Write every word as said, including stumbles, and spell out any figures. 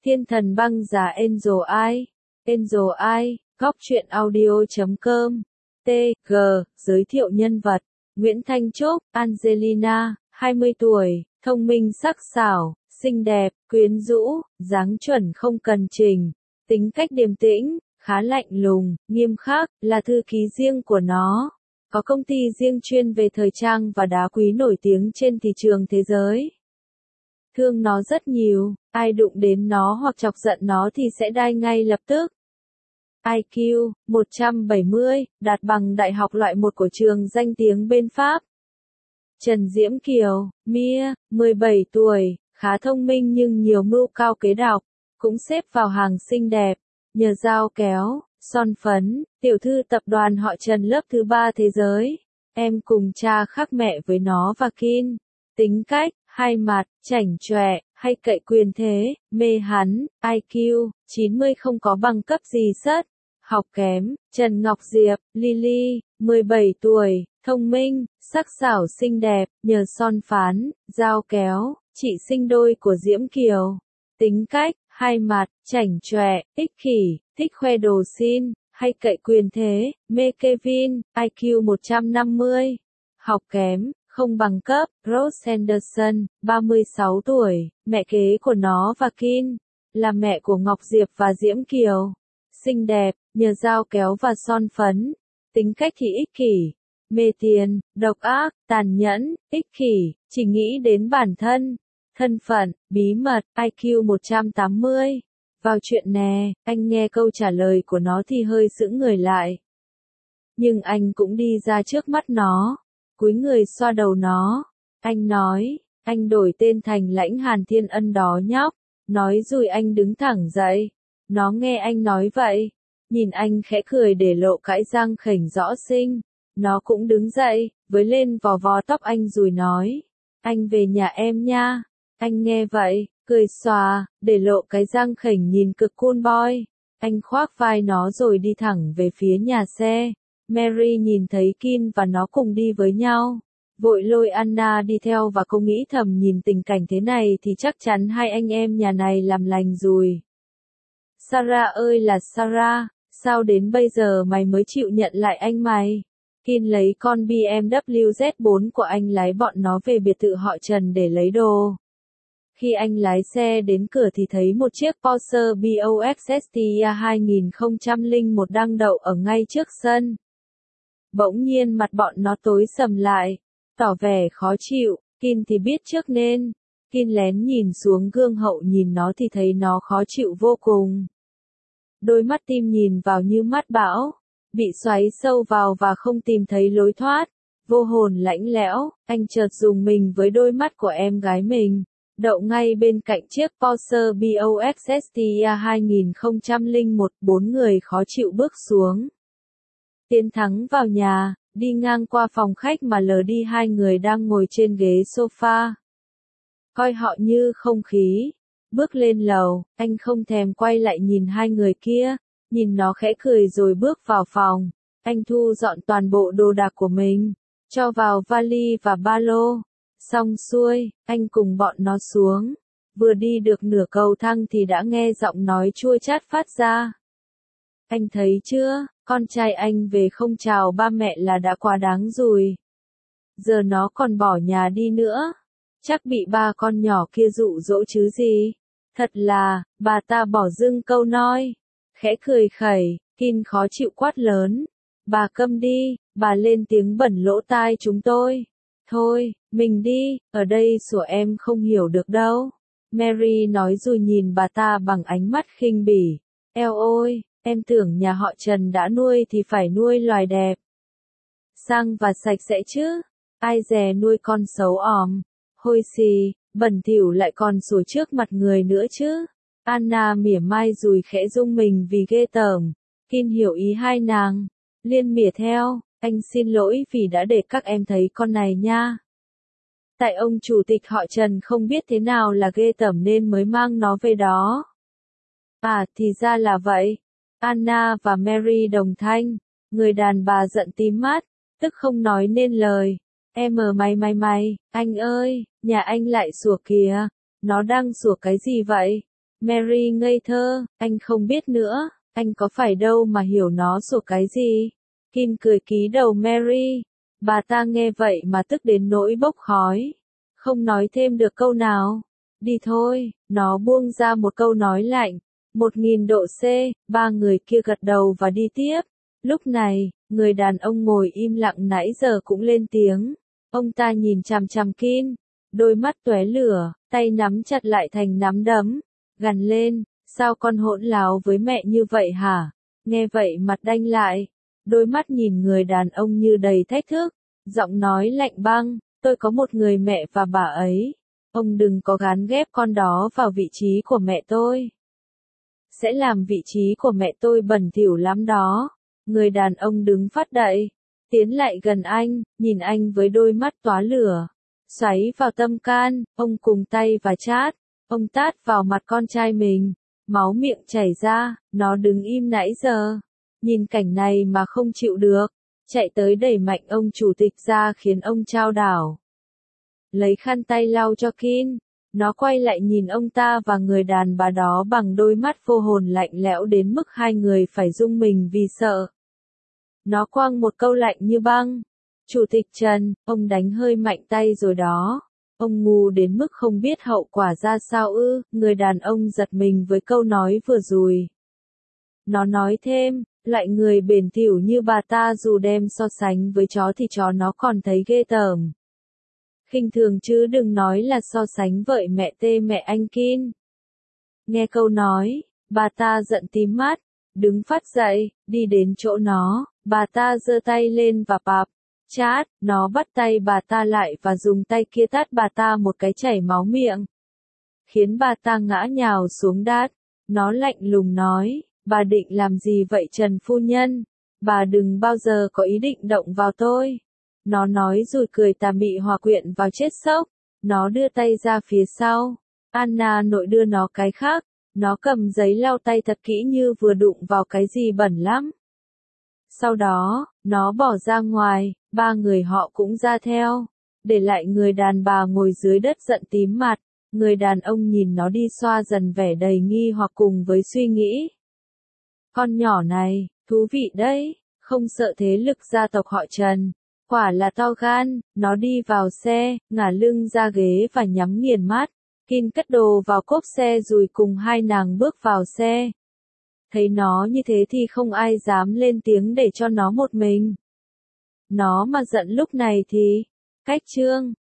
Thiên thần băng giá Angel Eye. Angel Eye, góc truyện audio chấm com. T G, giới thiệu nhân vật. Nguyễn Thanh Trúc, Angelina, hai mươi tuổi, thông minh sắc sảo, xinh đẹp, quyến rũ, dáng chuẩn không cần chỉnh. Tính cách điềm tĩnh, khá lạnh lùng, nghiêm khắc, là thư ký riêng của nó. Có công ty riêng chuyên về thời trang và đá quý nổi tiếng trên thị trường thế giới. Thương nó rất nhiều, ai đụng đến nó hoặc chọc giận nó thì sẽ đai ngay lập tức. I Q, một trăm bảy mươi, đạt bằng đại học loại một của trường danh tiếng bên Pháp. Trần Diễm Kiều, Mia, mười bảy tuổi, khá thông minh nhưng nhiều mưu cao kế đọc, cũng xếp vào hàng xinh đẹp, nhờ dao kéo, son phấn, tiểu thư tập đoàn họ Trần lớp thứ ba thế giới. Em cùng cha khác mẹ với nó và Kin. Tính cách, hai mặt, chảnh chọe, hay cậy quyền thế, mê hắn, I Q, chín mươi không có bằng cấp gì sất. Học kém, Trần Ngọc Diệp, Lily, mười bảy tuổi, thông minh, sắc sảo xinh đẹp, nhờ son phán, dao kéo, chị sinh đôi của Diễm Kiều. Tính cách, hai mặt, chảnh chọe, ích kỷ, thích khoe đồ xin, hay cậy quyền thế, mê Kevin, I Q một trăm năm mươi. Học kém, không bằng cấp, Rose Anderson, ba mươi sáu tuổi, mẹ kế của nó và Kin, là mẹ của Ngọc Diệp và Diễm Kiều. Xinh đẹp, nhờ dao kéo và son phấn. Tính cách thì ích kỷ, mê tiền, độc ác, tàn nhẫn, ích kỷ, chỉ nghĩ đến bản thân. Thân phận, bí mật, I Q một trăm tám mươi. Vào chuyện nè, anh nghe câu trả lời của nó thì hơi sững người lại. Nhưng anh cũng đi ra trước mắt nó, cúi người xoa đầu nó. Anh nói, anh đổi tên thành Lãnh Hàn Thiên Ân đó nhóc. Nói rồi anh đứng thẳng dậy. Nó nghe anh nói vậy, nhìn anh khẽ cười để lộ cái răng khểnh rõ xinh. Nó cũng đứng dậy, với lên vò vò tóc anh rồi nói, anh về nhà em nha. Anh nghe vậy, cười xòa, để lộ cái răng khểnh nhìn cực cool boy. Anh khoác vai nó rồi đi thẳng về phía nhà xe. Mary nhìn thấy Kin và nó cùng đi với nhau, vội lôi Anna đi theo và cô nghĩ thầm nhìn tình cảnh thế này thì chắc chắn hai anh em nhà này làm lành rồi. Sarah ơi là Sarah, sao đến bây giờ mày mới chịu nhận lại anh mày? Kin lấy con B M W Z bốn của anh lái bọn nó về biệt thự họ Trần để lấy đồ. Khi anh lái xe đến cửa thì thấy một chiếc Porsche Boxster S T hai không không một đang đậu ở ngay trước sân. Bỗng nhiên mặt bọn nó tối sầm lại, tỏ vẻ khó chịu. Kin thì biết trước nên. Kin lén nhìn xuống gương hậu nhìn nó thì thấy nó khó chịu vô cùng. Đôi mắt tim nhìn vào như mắt bão, bị xoáy sâu vào và không tìm thấy lối thoát. Vô hồn lạnh lẽo, anh chợt rùng mình với đôi mắt của em gái mình, đậu ngay bên cạnh chiếc Porsche Boxster S T hai không không một. Bốn người khó chịu bước xuống. Tiến thắng vào nhà, đi ngang qua phòng khách mà lờ đi hai người đang ngồi trên ghế sofa. Coi họ như không khí. Bước lên lầu, anh không thèm quay lại nhìn hai người kia, nhìn nó khẽ cười rồi bước vào phòng. Anh thu dọn toàn bộ đồ đạc của mình, cho vào vali và ba lô. Xong xuôi, anh cùng bọn nó xuống. Vừa đi được nửa cầu thang thì đã nghe giọng nói chua chát phát ra. Anh thấy chưa, con trai anh về không chào ba mẹ là đã quá đáng rồi. Giờ nó còn bỏ nhà đi nữa. Chắc bị ba con nhỏ kia dụ dỗ chứ gì. Thật là, bà ta bỏ dưng câu nói. Khẽ cười khẩy, Kin khó chịu quát lớn. Bà câm đi, bà lên tiếng bẩn lỗ tai chúng tôi. Thôi, mình đi, ở đây sủa em không hiểu được đâu. Mary nói rồi nhìn bà ta bằng ánh mắt khinh bỉ. Eo ôi, em tưởng nhà họ Trần đã nuôi thì phải nuôi loài đẹp, sang và sạch sẽ chứ. Ai dè nuôi con xấu òm, hôi xì, bẩn thỉu lại còn sủa trước mặt người nữa chứ. Anna mỉa mai rồi khẽ rung mình vì ghê tởm. Kin hiểu ý hai nàng, liên mỉa theo, anh xin lỗi vì đã để các em thấy con này nha. Tại ông chủ tịch họ Trần không biết thế nào là ghê tởm nên mới mang nó về đó. À thì ra là vậy. Anna và Mary đồng thanh, người đàn bà giận tím mắt, tức không nói nên lời. Em ở mày mày mày, anh ơi, nhà anh lại sủa kìa. Nó đang sủa cái gì vậy? Mary ngây thơ, anh không biết nữa, anh có phải đâu mà hiểu nó sổ cái gì. Kim cười ký đầu Mary. Bà ta nghe vậy mà tức đến nỗi bốc khói. Không nói thêm được câu nào. Đi thôi, nó buông ra một câu nói lạnh. Một nghìn độ C, ba người kia gật đầu và đi tiếp. Lúc này, người đàn ông ngồi im lặng nãy giờ cũng lên tiếng. Ông ta nhìn chằm chằm Kim, đôi mắt tóe lửa, tay nắm chặt lại thành nắm đấm, gằn lên, sao con hỗn láo với mẹ như vậy hả? Nghe vậy mặt đanh lại, đôi mắt nhìn người đàn ông như đầy thách thức, giọng nói lạnh băng, tôi có một người mẹ và bà ấy. Ông đừng có gán ghép con đó vào vị trí của mẹ tôi. Sẽ làm vị trí của mẹ tôi bẩn thỉu lắm đó. Người đàn ông đứng phát dậy, tiến lại gần anh, nhìn anh với đôi mắt tóa lửa, xoáy vào tâm can, ông cùng tay và chát, ông tát vào mặt con trai mình, máu miệng chảy ra, nó đứng im nãy giờ, nhìn cảnh này mà không chịu được, chạy tới đẩy mạnh ông chủ tịch ra khiến ông chao đảo. Lấy khăn tay lau cho Kim, nó quay lại nhìn ông ta và người đàn bà đó bằng đôi mắt vô hồn lạnh lẽo đến mức hai người phải rung mình vì sợ. Nó quăng một câu lạnh như băng. Chủ tịch Trần, ông đánh hơi mạnh tay rồi đó. Ông ngu đến mức không biết hậu quả ra sao ư, người đàn ông giật mình với câu nói vừa rồi. Nó nói thêm, loại người bền thỉu như bà ta dù đem so sánh với chó thì chó nó còn thấy ghê tởm. Khinh thường chứ đừng nói là so sánh với mẹ tê mẹ anh Kim. Nghe câu nói, bà ta giận tím mắt, đứng phát dậy, đi đến chỗ nó, bà ta giơ tay lên và bạp, chát, nó bắt tay bà ta lại và dùng tay kia tát bà ta một cái chảy máu miệng. Khiến bà ta ngã nhào xuống đát, nó lạnh lùng nói, bà định làm gì vậy Trần phu nhân? Bà đừng bao giờ có ý định động vào tôi. Nó nói rồi cười tà mị hòa quyện vào chết sốc, nó đưa tay ra phía sau, Anna nội đưa nó cái khác, nó cầm giấy lau tay thật kỹ như vừa đụng vào cái gì bẩn lắm. Sau đó, nó bỏ ra ngoài, ba người họ cũng ra theo, để lại người đàn bà ngồi dưới đất giận tím mặt, người đàn ông nhìn nó đi xoa dần vẻ đầy nghi hoặc cùng với suy nghĩ. Con nhỏ này, thú vị đấy, không sợ thế lực gia tộc họ Trần. Quả là to gan, nó đi vào xe, ngả lưng ra ghế và nhắm nghiền mắt. Kim cất đồ vào cốp xe rồi cùng hai nàng bước vào xe. Thấy nó như thế thì không ai dám lên tiếng để cho nó một mình. Nó mà giận lúc này thì, cách chương.